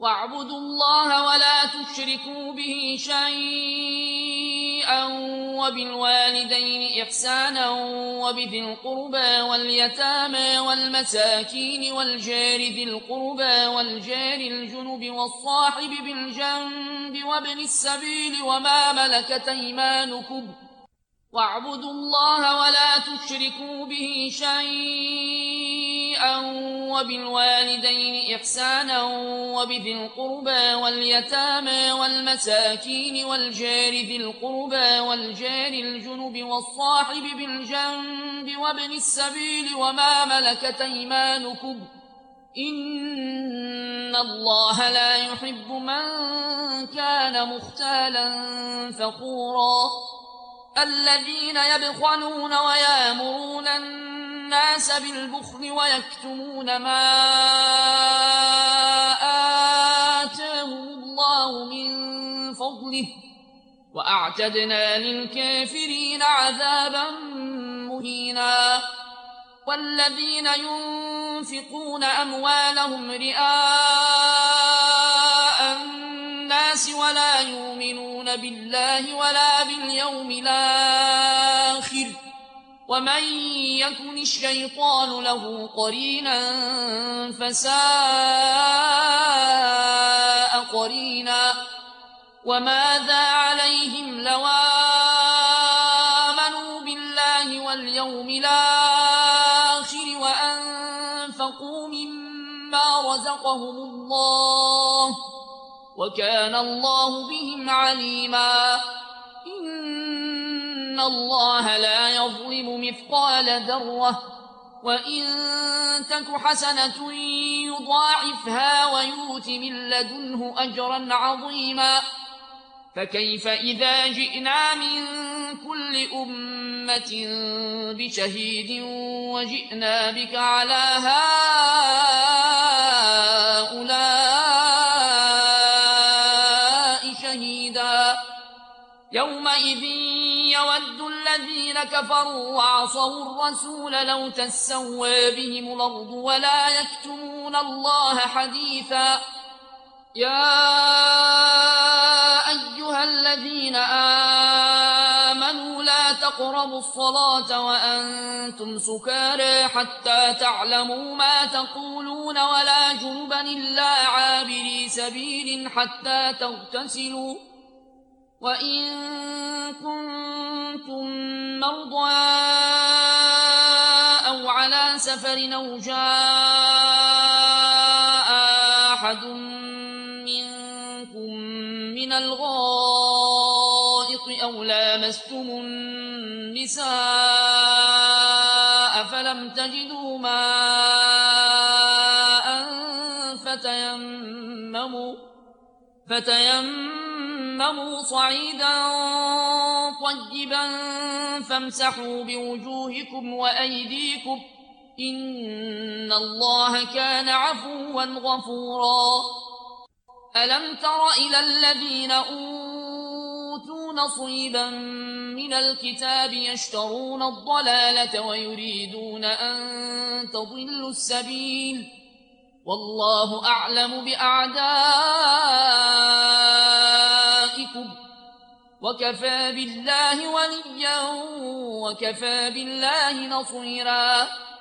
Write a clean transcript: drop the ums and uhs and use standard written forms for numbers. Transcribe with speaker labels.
Speaker 1: واعبدوا الله ولا تشركوا به شيئا وبالوالدين إحسانا وبذي القربى واليتامى والمساكين والجار ذي القربى والجار الجنب والصاحب بالجنب وابن السبيل وما ملكت أيمانكم واعبدوا الله ولا تشركوا به شيئا وبالوالدين إحسانا وبذي القربى واليتامى والمساكين والجار ذي القربى والجار الجنب والصاحب بالجنب وابن السبيل وما ملكت أيمانكم إن الله لا يحب من كان مختالا فخورا الذين يبخلون ويامرون الناس بالبخل ويكتمون ما آتاهم الله من فضله وأعتدنا للكافرين عذابا مهينا والذين ينفقون أموالهم رئاء الناس ولا يؤمنون بالله ولا باليوم الآخر ومن يكن الشيطان له قرينا فساء قرينا وماذا عليهم لو آمنوا بالله واليوم الآخر وأنفقوا مما رزقهم الله وكان الله بهم عليما إن الله لا يظلم مثقال ذرة وإن تك حسنة يضاعفها ويؤت من لدنه أجرا عظيما فكيف إذا جئنا من كل أمة بشهيد وجئنا بك على هؤلاء شهيدا يومئذ يود الذين كفروا وعصوا الرسول لو تسوى بهم الأرض ولا يكتمون الله حديثا يا أيها الذين آمنوا لا تقربوا الصلاة وأنتم سكارى حتى تعلموا ما تقولون ولا جنبا إلا عابري سبيل حتى تغتسلوا وإن كنتم مرضى أو على سفر أو جاء أحد منكم من الغائط أو لامستم النساء فلم تجدوا ماء فتيمموا صعيدا طيبا فامسحوا بوجوهكم وأيديكم إن الله كان عفوا غفورا ألم تر إلى الذين أوتوا نصيبا من الكتاب يشترون الضلالة ويريدون أن تضلوا السبيل والله أعلم بأعدائكم وكفى بالله وليا وكفى بالله نصيرا